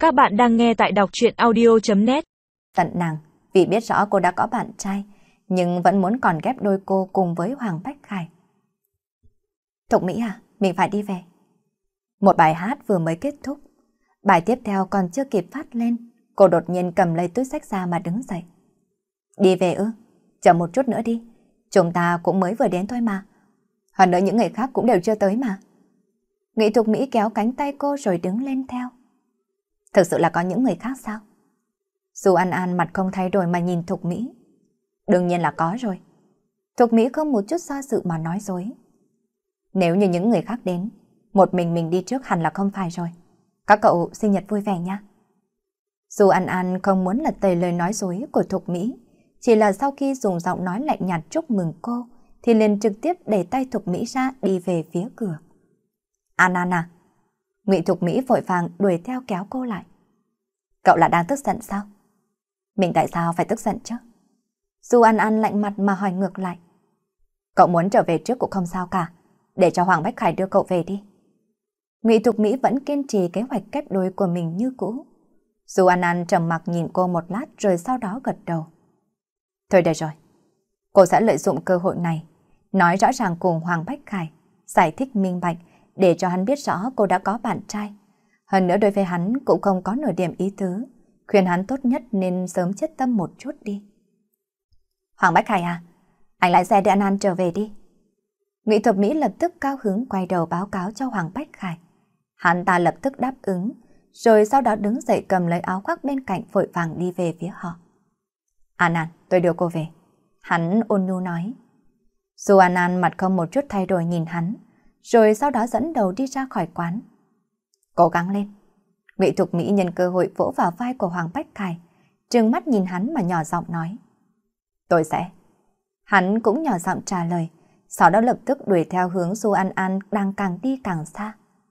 Các bạn đang nghe tại đọc truyện audio.net. Tận nàng vì biết rõ cô đã có bạn trai, nhưng vẫn muốn còn ghép đôi cô cùng với Hoàng Bách Khải. Thục Mỹ à, mình phải đi về. Một bài hát vừa mới kết thúc, bài tiếp theo còn chưa kịp phát lên, cô đột nhiên cầm lấy túi xách ra mà đứng dậy. Đi về ư? Chờ một chút nữa đi, chúng ta cũng mới vừa đến thôi mà. Hơn nữa những người khác cũng đều chưa tới mà. Nghị Thục Mỹ kéo cánh tay cô rồi đứng lên theo. Thực sự là có những người khác sao? Dù An An mặt không thay đổi mà nhìn Thục Mỹ. Đương nhiên là có rồi. Thục Mỹ không một chút do dự mà nói dối. Nếu như những người khác đến, một mình đi trước hẳn là không phải rồi. Các cậu sinh nhật vui vẻ nha. Dù An An không muốn lật tẩy lời nói dối của Thục Mỹ, chỉ là sau khi dùng giọng nói lạnh nhạt chúc mừng cô, thì liền trực tiếp đẩy tay Thục Mỹ ra đi về phía cửa. An An à? Ngụy Thục Mỹ vội vàng đuổi theo kéo cô lại. Cậu là đang tức giận sao? Mình tại sao phải tức giận chứ? Dù An An lạnh mặt mà hỏi ngược lại. Cậu muốn trở về trước cũng không sao cả, để cho Hoàng Bách Khải đưa cậu về đi. Ngụy Thục Mỹ vẫn kiên trì kế hoạch kép đôi của mình như cũ. Dù An An trầm mặc nhìn cô một lát rồi sau đó gật đầu. Thôi được rồi, cô sẽ lợi dụng cơ hội này, nói rõ ràng cùng Hoàng Bách Khải, giải thích minh bạch để cho hắn biết rõ cô đã có bạn trai. Hơn nữa đối với hắn cũng không có nửa điểm ý tứ, khuyên hắn tốt nhất nên sớm chết tâm một chút đi. Hoàng Bách Khải à, anh lái xe đưa An An trở về đi. Ngụy Thục Mỹ lập tức cao hứng quay đầu báo cáo cho Hoàng Bách Khải. Hắn ta lập tức đáp ứng, rồi sau đó đứng dậy cầm lấy áo khoác bên cạnh vội vàng đi về phía họ. An An, tôi đưa cô về. Hắn ôn nhu nói. Dù An An mặt không một chút thay đổi nhìn hắn, rồi sau đó dẫn đầu đi ra khỏi quán. Cố gắng lên. Ngụy Thục Mỹ nhân cơ hội vỗ vào vai của Hoàng Bách Khải, trừng mắt nhìn hắn mà nhỏ giọng nói. Tôi sẽ. Hắn cũng nhỏ giọng trả lời, sau đó lập tức đuổi theo hướng Du An An đang càng đi càng xa.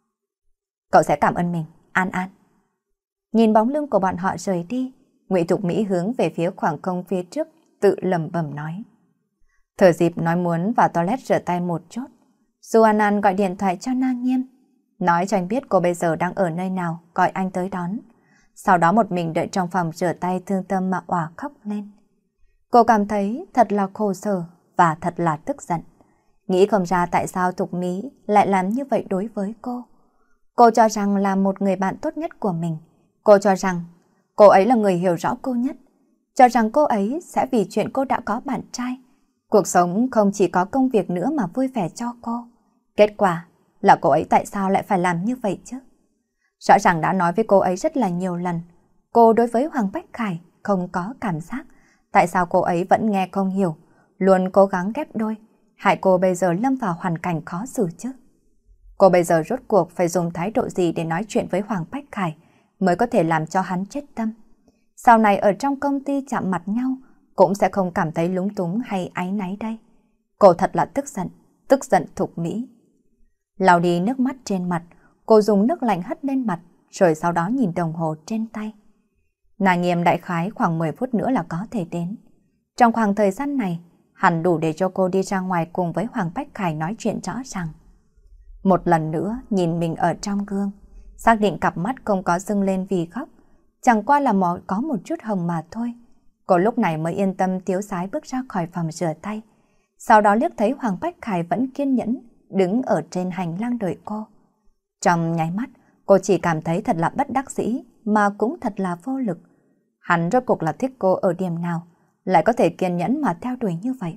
Cậu sẽ cảm ơn mình, An An. Nhìn bóng lưng của bọn họ rời đi, Ngụy Thục Mỹ hướng về phía khoảng không phía trước, tự lẩm bẩm nói. Thừa dịp nói muốn vào toilet rửa tay một chút, Du An An gọi điện thoại cho Na Nghiêm, nói cho anh biết cô bây giờ đang ở nơi nào, gọi anh tới đón. Sau đó một mình đợi trong phòng rửa tay thương tâm mà òa khóc lên. Cô cảm thấy thật là khổ sở và thật là tức giận. Nghĩ không ra tại sao Thục Mỹ lại làm như vậy đối với cô. Cô cho rằng là một người bạn tốt nhất của mình. Cô cho rằng cô ấy là người hiểu rõ cô nhất. Cho rằng cô ấy sẽ vì chuyện cô đã có bạn trai. Cuộc sống không chỉ có công việc nữa mà vui vẻ cho cô. Kết quả là cô ấy tại sao lại phải làm như vậy chứ? Rõ ràng đã nói với cô ấy rất là nhiều lần. Cô đối với Hoàng Bách Khải không có cảm giác. Tại sao cô ấy vẫn nghe không hiểu, luôn cố gắng ghép đôi, hại cô bây giờ lâm vào hoàn cảnh khó xử chứ? Cô bây giờ rốt cuộc phải dùng thái độ gì để nói chuyện với Hoàng Bách Khải mới có thể làm cho hắn chết tâm? Sau này ở trong công ty chạm mặt nhau cũng sẽ không cảm thấy lúng túng hay áy náy đây. Cô thật là tức giận Thục Mỹ. Lau đi nước mắt trên mặt, cô dùng nước lạnh hất lên mặt, rồi sau đó nhìn đồng hồ trên tay. Na Nghiêm đại khái khoảng 10 phút nữa là có thể đến. Trong khoảng thời gian này, hẳn đủ để cho cô đi ra ngoài cùng với Hoàng Bách Khải nói chuyện rõ ràng. Một lần nữa nhìn mình ở trong gương, xác định cặp mắt không có dâng lên vì khóc, chẳng qua là có một chút hồng mà thôi. Cô lúc này mới yên tâm tiếu sái bước ra khỏi phòng rửa tay. Sau đó liếc thấy Hoàng Bách Khải vẫn kiên nhẫn đứng ở trên hành lang đợi cô. Trong nháy mắt, cô chỉ cảm thấy thật là bất đắc dĩ mà cũng thật là vô lực. Hắn rốt cuộc là thích cô ở điểm nào, lại có thể kiên nhẫn mà theo đuổi như vậy.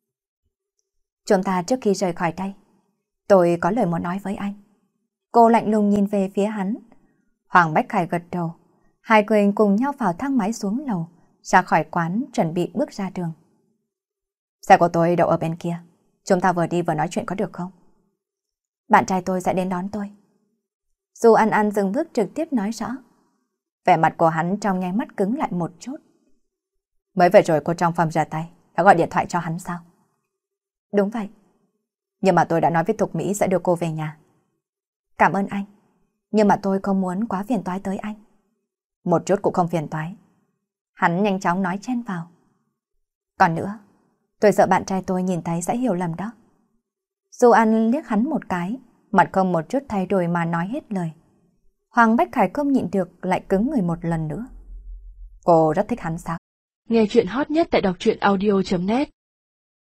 Chúng ta trước khi rời khỏi đây, tôi có lời muốn nói với anh. Cô lạnh lùng nhìn về phía hắn. Hoàng Bách Khải gật đầu. Hai người cùng nhau vào thang máy xuống lầu, ra khỏi quán chuẩn bị bước ra đường. Xe của tôi đậu ở bên kia. Chúng ta vừa đi vừa nói chuyện có được không? Bạn trai tôi sẽ đến đón tôi. Dù An An dừng bước trực tiếp nói rõ. Vẻ mặt của hắn trong nháy mắt cứng lại một chút. Mới về rồi cô trong phòng rửa tay đã gọi điện thoại cho hắn sao? Đúng vậy. Nhưng mà tôi đã nói với Thục Mỹ sẽ đưa cô về nhà. Cảm ơn anh. Nhưng mà tôi không muốn quá phiền toái tới anh. Một chút cũng không phiền toái. Hắn nhanh chóng nói chen vào. Còn nữa, tôi sợ bạn trai tôi nhìn thấy sẽ hiểu lầm đó. Dù An liếc hắn một cái, mặt không một chút thay đổi mà nói hết lời. Hoàng Bách Khải không nhịn được lại cứng người một lần nữa. Cô rất thích hắn sao? Nghe chuyện hot nhất tại đọc truyện audio.net